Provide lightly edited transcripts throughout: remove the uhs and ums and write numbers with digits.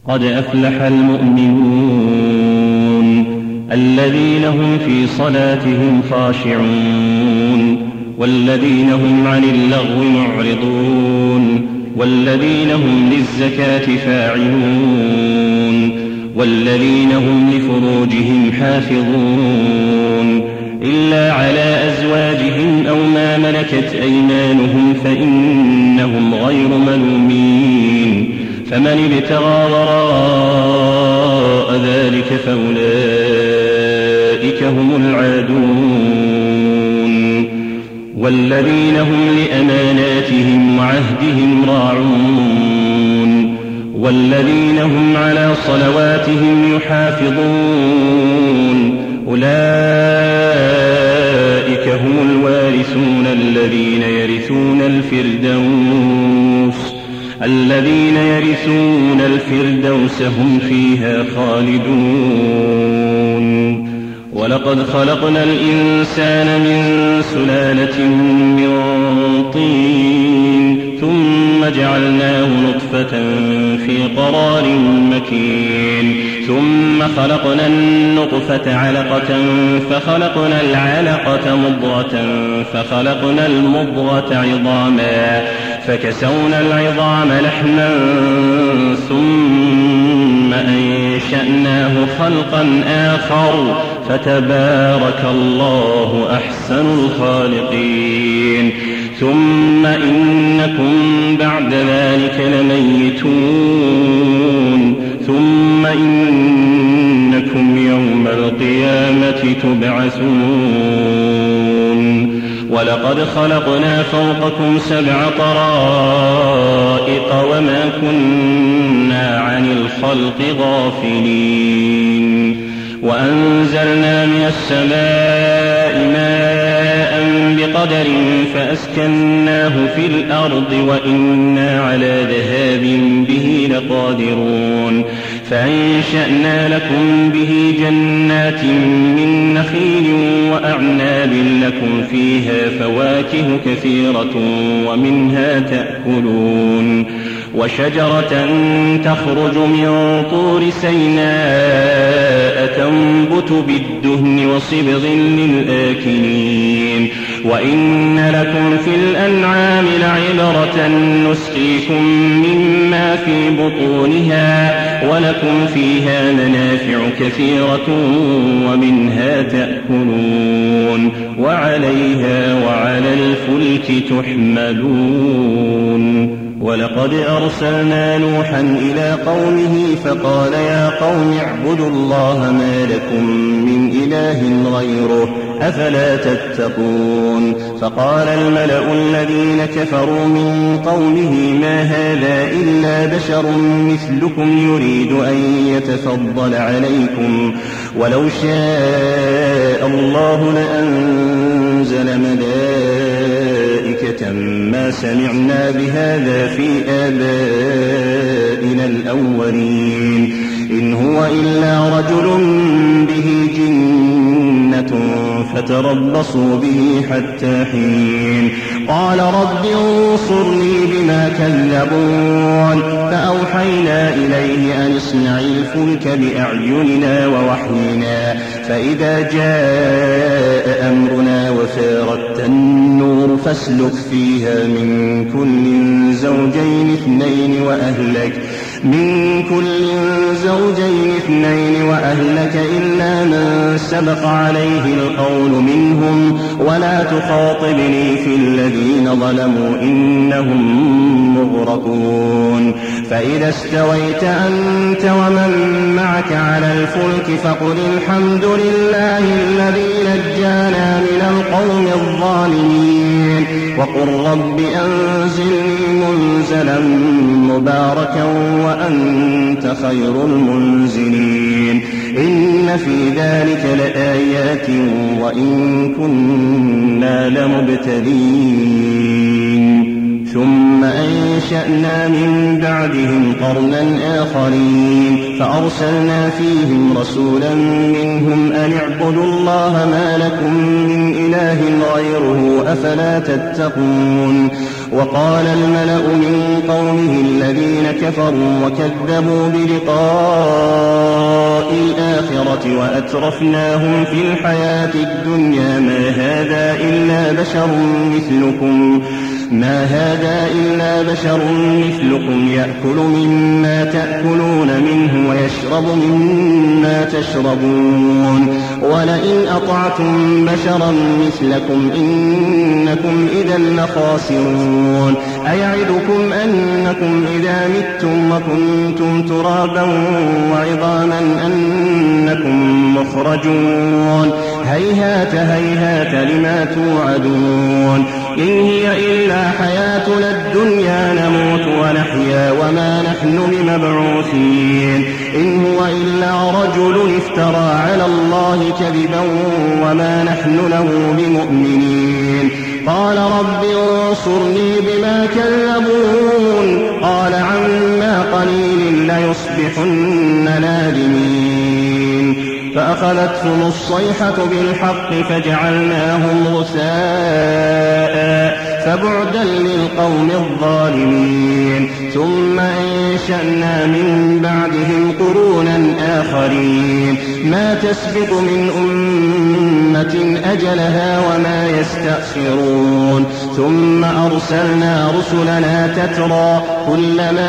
قد أفلح المؤمنون الذين هم في صلاتهم خاشعون والذين هم عن اللغو معرضون والذين هم للزكاة فاعلون والذين هم لفروجهم حافظون إلا على أزواجهم أو ما ملكت أيمانهم فإنهم غير ملومين فمن ابتغى وراء ذلك فأولئك هم العادون والذين هم لأماناتهم وعهدهم راعون والذين هم على صلواتهم يحافظون أولئك هم الوارثون الذين يرثون الفردوس هم فيها خالدون ولقد خلقنا الإنسان من سلالة من طين ثم جعلناه نطفة في قرار مكين ثم خلقنا النطفة علقة فخلقنا العلقة مضغة فخلقنا المضغة عظاما فكسونا العظام لحما ثم أنشأناه خلقا آخر فتبارك الله أحسن الخالقين ثم إنكم بعد ذلك لميتون ثم إنكم يوم القيامة تبعثون ولقد خلقنا فوقكم 7 طرائق وما كنا عن الخلق غافلين وأنزلنا من السماء ماء بقدر فأسكناه في الأرض وإنا على ذهاب به لقادرون فأنشأنا لكم به جنات من نخيل وأعناب لكم فيها فواكه كثيرة ومنها تأكلون وشجرة تخرج من طور سيناء تنبت بالدهن وصبغ للآكلين وإن لكم في الأنعام لعبرة نسقيكم مما في بطونها ولكم فيها منافع كثيرة ومنها تأكلون وعليها وعلى الفلك تحملون ولقد أرسلنا نوحا إلى قومه فقال يا قوم اعبدوا الله ما لكم من إله غيره أفلا تتقون فقال الملأ الذين كفروا من قومه ما هذا إلا بشر مثلكم يريد أن يتفضل عليكم ولو شاء الله لأنزل ملائكة ما سمعنا بهذا في آبائنا الأولين إن هو إلا رجل به جنة فتربصوا به حتى حين قال رب انصرني بما كذبون فأوحينا إليه أن اصنع الفلك بأعيننا ووحينا فإذا جاء أمرنا وفارت النور فاسلك فيها من كل زوجين اثنين وأهلك إلا من سبق عليه القول منهم ولا تخاطبني في الذين ظلموا إنهم مغرقون فإذا استويت أنت ومن معك على الفلك فقل الحمد لله الذي نجانا من القوم الظالمين وقل رب أنزلني منزلا مباركا وأنت خير المنزلين إن في ذلك لآيات وإن كنا لمبتلين ثم أنشأنا من بعدهم قرنا آخرين فأرسلنا فيهم رسولا منهم أن اعبدوا الله ما لكم من إله غيره أفلا تتقون وقال الملأ من قومه الذين كفروا وكذبوا بلقاء الآخرة وأترفناهم في الحياة الدنيا ما هذا إلا بشر مثلكم يأكل مما تأكلون منه ويشرب مما تشربون ولئن أطعتم بشرا مثلكم إنكم إذا لخاسرون أيعدكم أنكم إذا متم وكنتم ترابا وعظاما أنكم مخرجون هيهات هيهات لما توعدون إن هي إلا حياتنا الدنيا نموت ونحيا وما نحن بمبعوثين إن هو إلا رجل افترى على الله كذبا وما نحن له بمؤمنين قال رب انصرني بما كذبون قال عما قليل ليصبحن نادمين فأخذتهم الصيحة بالحق فجعلناهم غثاء فبعدا للقوم الظالمين ثم أنشأنا من بعدهم قرونا آخرين ما تسبق من أمة أجلها وما يستأخرون ثم أرسلنا رسلنا تترى كلما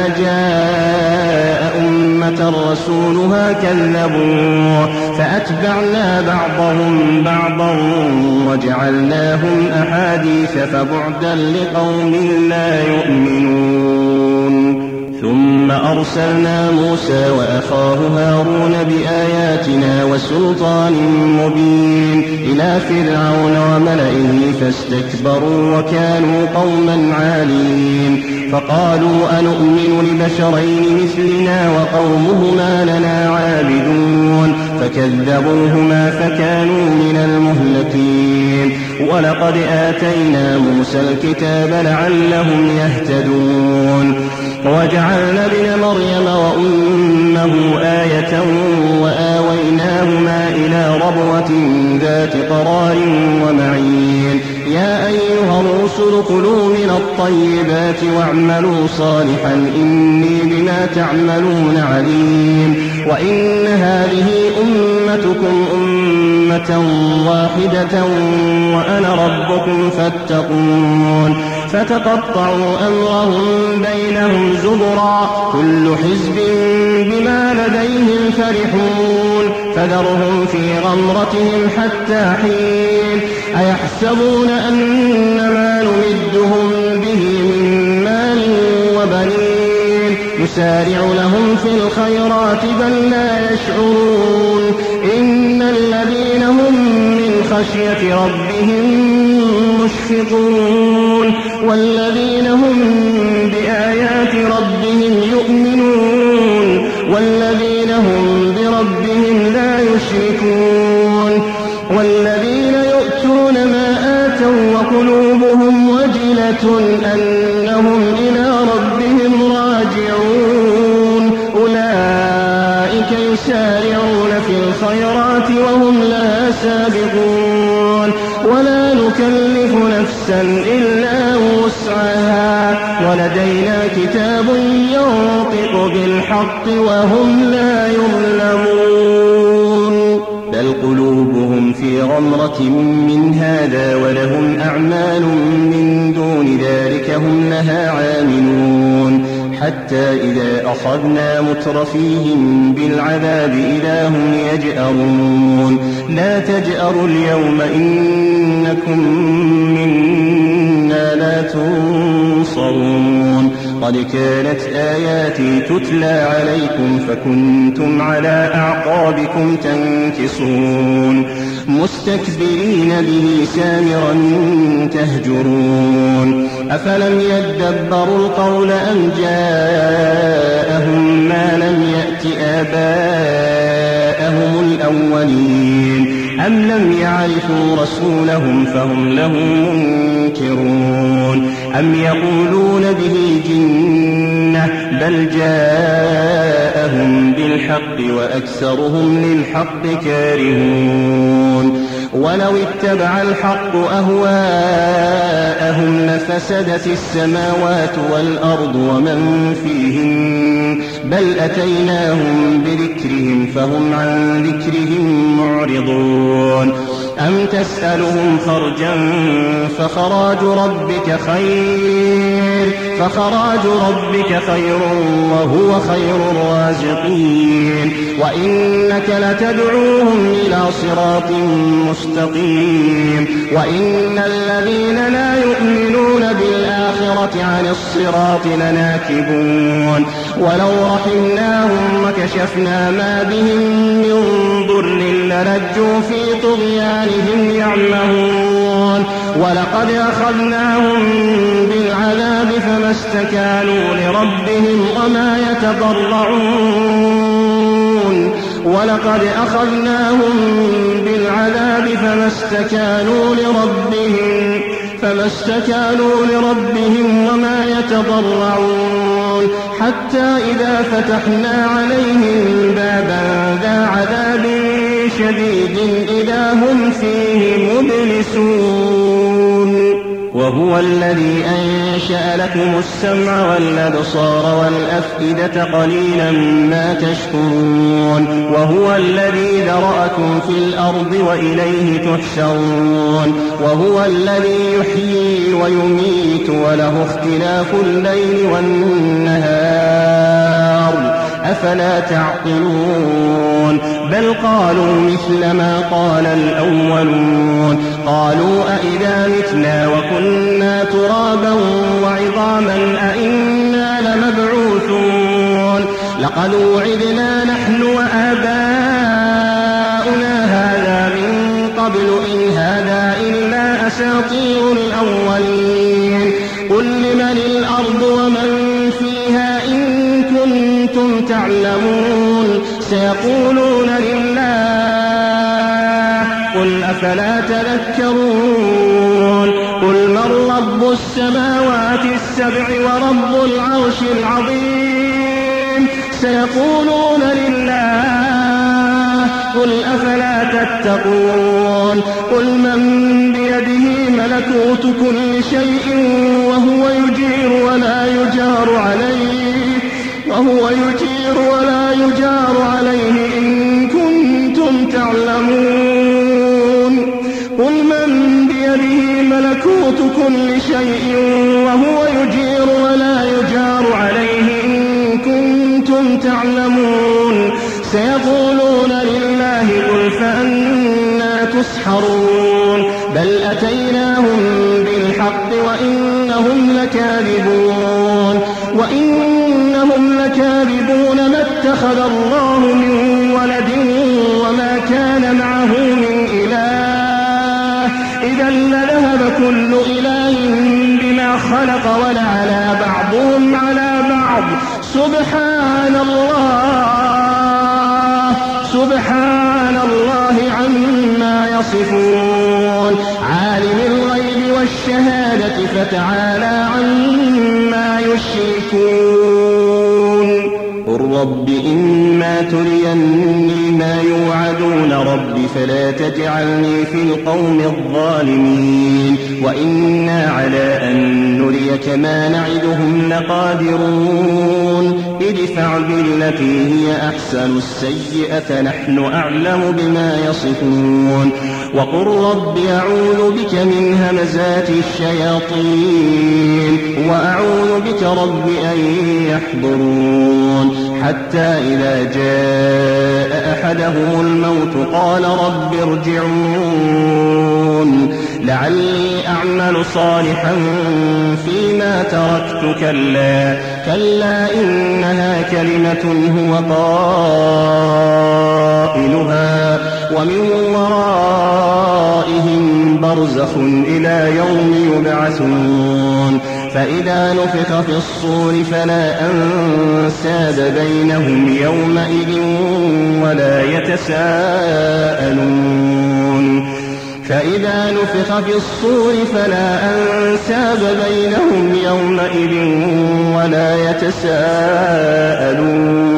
جاء أمة رسولها كذبوه فأتبعنا بعضهم بعضا وجعلناهم أحاديث فبعدا لقوم لا يؤمنون ثم أرسلنا موسى وأخاه هارون بآياتنا وسلطان مبين إلى فرعون وملئه فاستكبروا وكانوا قوما عالين فقالوا أنؤمن لبشرين مثلنا وقومهما لنا عابدون فكذبوهما فكانوا من المهلكين ولقد آتينا موسى الكتاب لعلهم يهتدون وجعلنا ابن مريم وأمه آية وآويناهما إلى ربوة ذات قرار ومعين يا أيها الرسل كلوا من الطيبات واعملوا صالحا إني بما تعملون عليم وإن هذه أمتكم أمة واحدة وأنا ربكم فاتقون فتقطعوا أمرهم بينهم زبرا كل حزب بما لديهم فرحون فذرهم في غمرتهم حتى حين أيحسبون أن ما نمدهم به من مال وبنين نسارع لهم في الخيرات بل لا يشعرون إن الذين هم من خشية ربهم مشفقون والذين هم بآيات ربهم يؤمنون والذين هم بربهم لا يشركون والذين يؤتون ما آتوا وقلوبهم وجلة أنهم إلى ربهم راجعون أولئك يسارعون في الخيرات وهم لها سابقون ولا نكلف نفسا إلا وسعها ولدينا كتاب ينطق بالحق وهم لا يظلمون بل قلوبهم في غمرة من هذا ولهم أعمال من دون ذلك هم لها عاملون حتى إذا أخذنا مترفيهم بالعذاب إذا هم يجأرون لا تجأروا اليوم إنكم منا لا تنصرون قد كانت آياتي تتلى عليكم فكنتم على أعقابكم تنكصون مستكبرين به سامرا تهجرون أفلم يدبروا القول أم جاءهم ما لم يأت آباءهم الأولين أم لم يعرفوا رسولهم فهم له منكرون أم يقولون به جنة بل جاءهم بالحق وأكثرهم للحق كارهون ولو اتبع الحق أهواءهم لفسدت السماوات والأرض ومن فيهن بل أتيناهم بذكرهم فهم عن ذكرهم معرضون أم تسألهم خرجا فخراج ربك خير وهو خير الرازقين وإنك لتدعوهم إلى صراط مستقيم وإن الذين لا يؤمنون بالآخرة عن الصراط لناكبون ولو رحمناهم وكشفنا ما بهم من ضر للجوا في طغيانهم يعمهون ولقد أخذناهم بالعذاب فما استكانوا لربهم وما يتضرعون وما يتضرعون حتى إذا فتحنا عليهم بابا ذا عذاب شديد إذا هم فيه مبلسون وهو الذي أنشأ لكم السمع والأبصار والأفئدة قليلا ما تشكرون وهو الذي ذرأكم في الأرض وإليه تحشرون وهو الذي يحيي ويميت وله اختلاف الليل والنهار أفلا تعقلون بل قالوا مثل ما قال الأولون قالوا أئذا متنا وكنا ترابا وعظاما أئنا لمبعوثون لقد وعدنا نحن وآباؤنا هذا من قبل إن هذا إلا أساطير الأولين قل لمن الأرض ومن فيها إن كنتم تعلمون سيقولون لله قل أفلا تذكرون قل من رب السماوات السبع ورب العرش العظيم سيقولون لله قل أفلا تتقون قل من بيده ملكوت كل شيء وهو يجير ولا يجار عليه إن كنتم تعلمون قل من بيده ملكوت كل شيء وهو يجير ولا يجار عليه إن كنتم تعلمون سيقولون لله قل فأنى تسحرون بل أتيناهم بالحق وإنهم لكاذبون ما اتخذ الله من ولد وما كان معه من إله إذا لذهب كل إله بما خلق ولعلى بعضهم على بعض سبحان الله عما يصفون عالم الغيب والشهادة فتعالى عما يشركون قل رب إما تريني ما يوعدون رب فلا تجعلني في القوم الظالمين وإنا على أن نريك ما نعدهم لقادرون ادفع بالتي هي أحسن السيئة نحن أعلم بما يصفون وقل رب أعوذ بك من همزات الشياطين وأعوذ بك رب أن يحضرون حتى إذا جاء أحدهم الموت قال رب ارجعون لعلي أعمل صالحا فيما تركت كلا إنها كلمة هو قائلها ومن ورائهم برزخ إلى يوم يبعثون فإذا نفخ في الصور فلا أنساب بينهم يومئذ ولا يتساءلون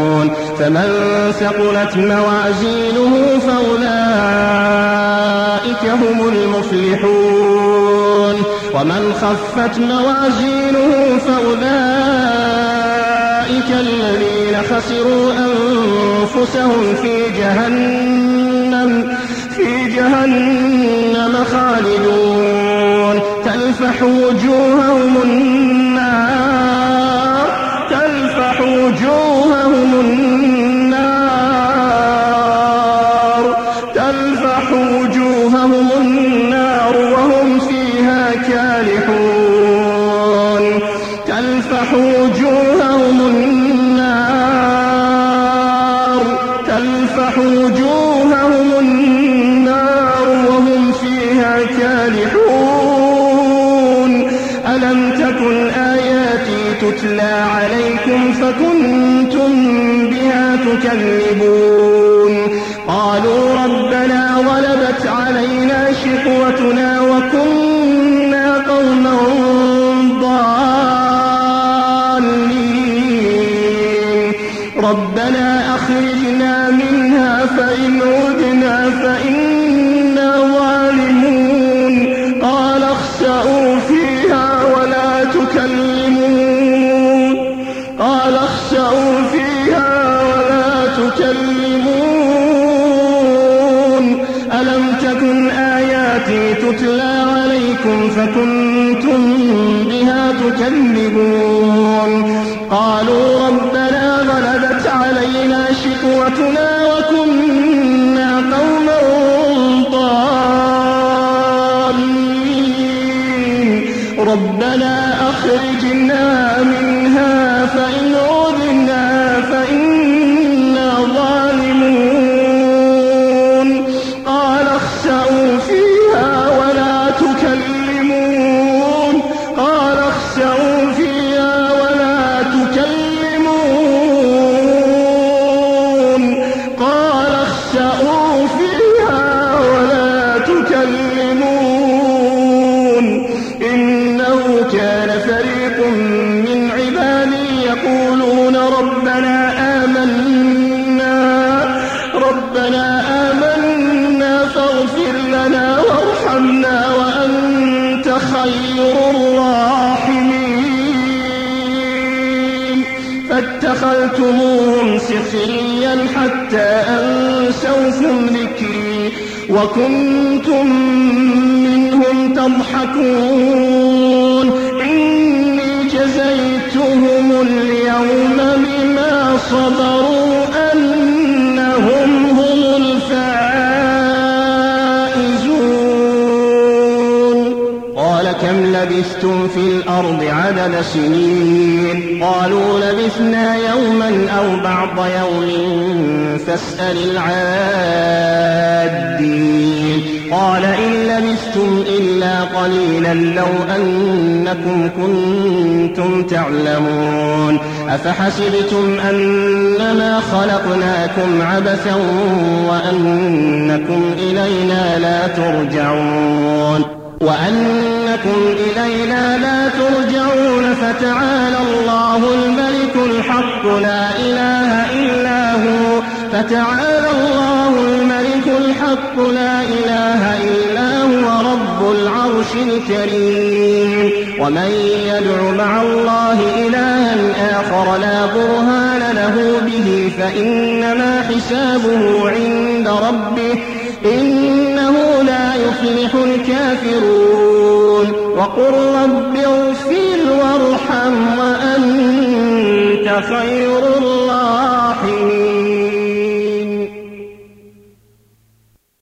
فمن ثقلت موازينه فأولئك فأولئك هم المفلحون. ومن خفت موازينه فأولئك الذين خسروا أنفسهم في جهنم خالدون تلفح وجوههم النار وهم فيها كالحون تلفح وجوههم النار وهم فيها كالحون. ألم تكن آياتي تتلى عليكم فكنتم بها تكذبون قالوا ربنا غلبت علينا شقوتنا وكنا قوما ضالين ربنا أخرجنا منها فإن عدنا فإنا ظالمون قال اخسئوا فيها ولا تكلمون ألم تكن آياتي تتلى عليكم فكنتم بها تكذبون قالوا ربنا غلبت علينا شقوتنا وكنا قوما ضالين ربنا أخرجنا منها فإن عدنا فإنا ظالمون قال اخسئوا فيها ولا تكلمون إنه كان فريق من عبادي يقولون ربنا آمنا فاغفر لنا وارحمنا وأنت خير الراحمين فاتخذتموهم سخريا حتى أنسوكم ذكري وكنتم منهم تضحكون إني جزيتهم اليوم بما صبروا أنهم هم الفائزون قال كم لبثتم في الأرض عدد سنين قالوا لبثنا يوما أو بعض يوم فاسأل العادين قال إن لبثتم إلا قليلا لو أنكم كنتم تعلمون أفحسبتم أنما خلقناكم عبثا وأنكم إلينا لا ترجعون فتعالى الله الملك الحق لا إله إلا هو رب العرش الكريم ومن يدع مع الله إلها آخر لا برهان له به فإنما حسابه عند ربه إنه لا يفلح الكافرون وقل رب اغفر وارحم وأنت خير الراحمين